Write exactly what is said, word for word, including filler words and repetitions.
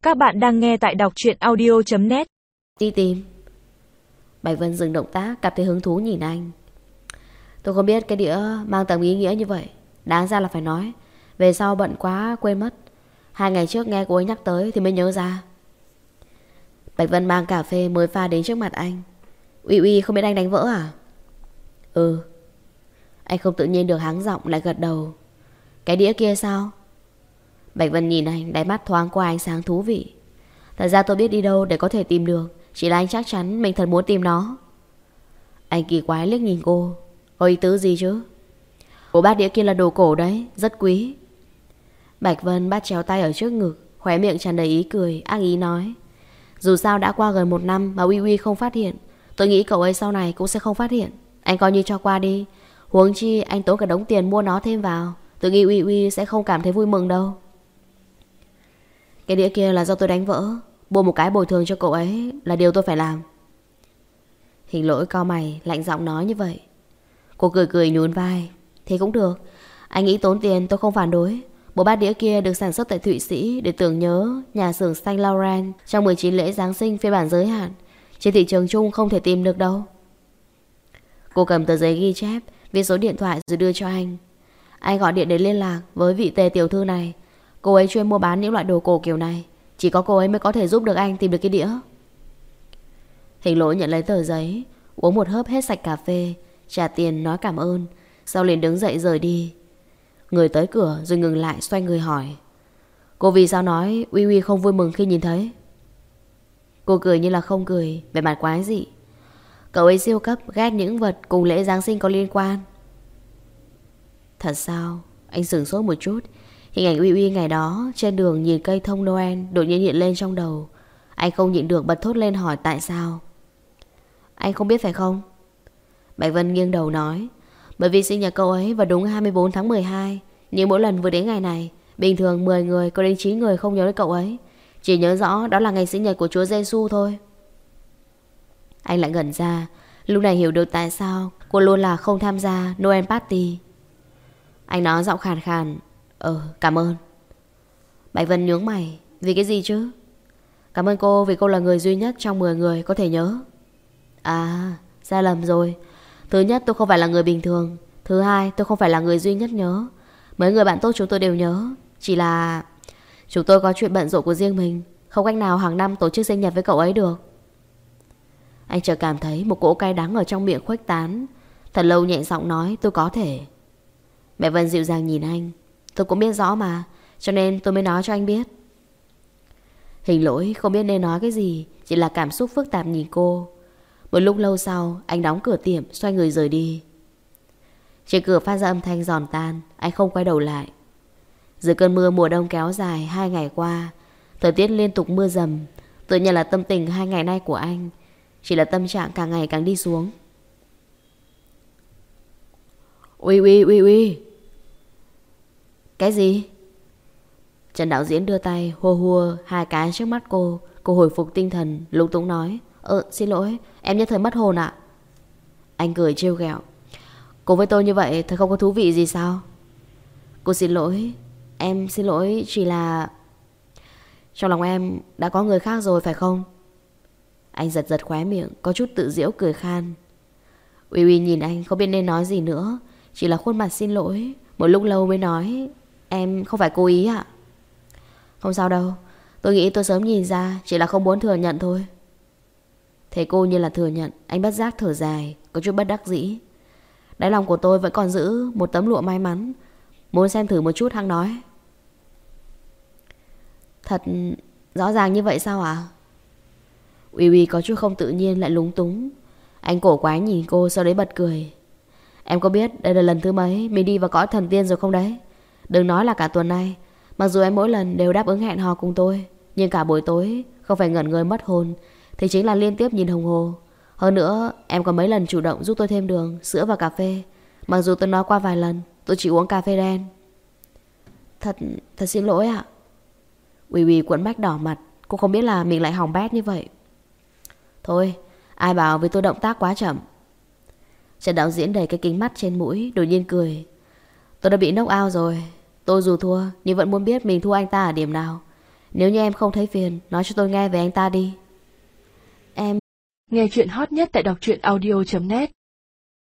Các bạn đang nghe tại đọc truyện audio chấm net. Đi tìm. Bạch Vân dừng động tác, cảm thấy hứng thú nhìn anh. Tôi không biết cái đĩa mang tầm ý nghĩa như vậy. Đáng ra là phải nói. Về sau bận quá quên mất. Hai ngày trước nghe cô ấy nhắc tới thì mới nhớ ra. Bạch Vân mang cà phê mới pha đến trước mặt anh. Uy Uy không biết anh đánh vỡ à? Ừ. Anh không tự nhiên được hắng giọng lại gật đầu. Cái đĩa kia sao? Bạch Vân nhìn anh, đáy mắt thoáng qua ánh sáng thú vị. Thật ra tôi biết đi đâu để có thể tìm được. Chỉ là anh chắc chắn mình thật muốn tìm nó. Anh kỳ quái liếc nhìn cô. Có ý tứ gì chứ? Bộ bát đĩa kia là đồ cổ đấy, rất quý. Bạch Vân bắt chéo tay ở trước ngực, khóe miệng tràn đầy ý cười, ác ý nói. Dù sao đã qua gần một năm mà Uy Uy không phát hiện, tôi nghĩ cậu ấy sau này cũng sẽ không phát hiện. Anh coi như cho qua đi. Huống chi anh tốn cả đống tiền mua nó thêm vào. Tôi nghĩ Uy Uy sẽ không cảm thấy vui mừng đâu. Cái đĩa kia là do tôi đánh vỡ. Mua một cái bồi thường cho cậu ấy là điều tôi phải làm. Hình Lỗi cau mày, lạnh giọng nói như vậy. Cô cười cười nhún vai. Thế cũng được. Anh nghĩ tốn tiền tôi không phản đối. Bộ bát đĩa kia được sản xuất tại Thụy Sĩ để tưởng nhớ nhà xưởng Saint Laurent trong mười chín lễ Giáng sinh phiên bản giới hạn. Trên thị trường chung không thể tìm được đâu. Cô cầm tờ giấy ghi chép, viết số điện thoại rồi đưa cho anh. Anh gọi điện để liên lạc với vị Tề tiểu thư này. Cô ấy chuyên mua bán những loại đồ cổ kiểu này. Chỉ có cô ấy mới có thể giúp được anh tìm được cái đĩa. Hình Lỗi nhận lấy tờ giấy, uống một hớp hết sạch cà phê, trả tiền nói cảm ơn, sau liền đứng dậy rời đi. Người tới cửa rồi ngừng lại, xoay người hỏi. Cô vì sao nói Uy Uy không vui mừng khi nhìn thấy? Cô cười như là không cười, vẻ mặt quái dị. Cậu ấy siêu cấp ghét những vật cùng lễ Giáng sinh có liên quan. Thật sao? Anh sửng sốt một chút. Hình ảnh Uy Uy ngày đó trên đường nhìn cây thông Noel đột nhiên hiện lên trong đầu. Anh không nhịn được bật thốt lên hỏi tại sao. Anh không biết phải không? Bạch Vân nghiêng đầu nói. Bởi vì sinh nhật cậu ấy vào đúng hai mươi bốn tháng mười hai. Nhưng mỗi lần vừa đến ngày này, bình thường mười người có đến chín người không nhớ đến cậu ấy. Chỉ nhớ rõ đó là ngày sinh nhật của Chúa Giêsu thôi. Anh lại ngẩn ra. Lúc này hiểu được tại sao cô luôn là không tham gia Noel Party. Anh nói giọng khàn khàn. Ờ, cảm ơn. Bạch Vân nhướng mày. Vì cái gì chứ? Cảm ơn cô vì cô là người duy nhất trong mười người có thể nhớ. À, sai lầm rồi. Thứ nhất, tôi không phải là người bình thường. Thứ hai, tôi không phải là người duy nhất nhớ. Mấy người bạn tốt chúng tôi đều nhớ. Chỉ là chúng tôi có chuyện bận rộn của riêng mình, không cách nào hàng năm tổ chức sinh nhật với cậu ấy được. Anh chợt cảm thấy một cỗ cay đắng ở trong miệng khuếch tán. Thật lâu nhẹ giọng nói tôi có thể. Mẹ Vân dịu dàng nhìn anh. Tôi cũng biết rõ mà, cho nên tôi mới nói cho anh biết. Hình Lỗi không biết nên nói cái gì, chỉ là cảm xúc phức tạp nhìn cô. Một lúc lâu sau, anh đóng cửa tiệm, xoay người rời đi. Trên cửa phát ra âm thanh giòn tan. Anh không quay đầu lại. Dưới cơn mưa mùa đông kéo dài hai ngày qua, thời tiết liên tục mưa dầm, tự nhiên là tâm tình hai ngày nay của anh chỉ là tâm trạng càng ngày càng đi xuống. Uy uy uy uy. Cái gì? Trần đạo diễn đưa tay hùa hùa hai cái trước mắt cô. Cô hồi phục tinh thần, lúng túng nói. Ờ xin lỗi, em nhất thời mất hồn ạ. Anh cười trêu ghẹo. Cô với tôi như vậy thật không có thú vị gì sao? Cô xin lỗi. Em xin lỗi chỉ là trong lòng em đã có người khác rồi phải không? Anh giật giật khóe miệng, có chút tự giễu cười khan. Uy Uy nhìn anh không biết nên nói gì nữa, chỉ là khuôn mặt xin lỗi. Một lúc lâu mới nói. Em không phải cố ý ạ. Không sao đâu, tôi nghĩ tôi sớm nhìn ra, chỉ là không muốn thừa nhận thôi. Thấy cô như là thừa nhận, anh bất giác thở dài, có chút bất đắc dĩ. Đáy lòng của tôi vẫn còn giữ một tấm lụa may mắn, muốn xem thử một chút hăng nói. Thật rõ ràng như vậy sao ạ? À? Uy Uy có chút không tự nhiên lại lúng túng. Anh cổ quái nhìn cô sau đấy bật cười. Em có biết đây là lần thứ mấy mình đi vào cõi thần tiên rồi không đấy? Đừng nói là cả tuần nay. Mặc dù em mỗi lần đều đáp ứng hẹn hò cùng tôi, nhưng cả buổi tối không phải ngẩn người mất hồn thì chính là liên tiếp nhìn đồng hồ. Hơn nữa em có mấy lần chủ động giúp tôi thêm đường, sữa và cà phê. Mặc dù tôi nói qua vài lần tôi chỉ uống cà phê đen. Thật, thật xin lỗi ạ. Uy Uy quẫn bách đỏ mặt. Cô không biết là mình lại hỏng bét như vậy. Thôi, ai bảo vì tôi động tác quá chậm. Trần đạo diễn đẩy cái kính mắt trên mũi, đột nhiên cười. Tôi đã bị knock out rồi. Tôi dù thua nhưng vẫn muốn biết mình thua anh ta ở điểm nào. Nếu như em không thấy phiền, nói cho tôi nghe về anh ta đi. Em... Nghe chuyện hot nhất tại đọc truyện audio chấm net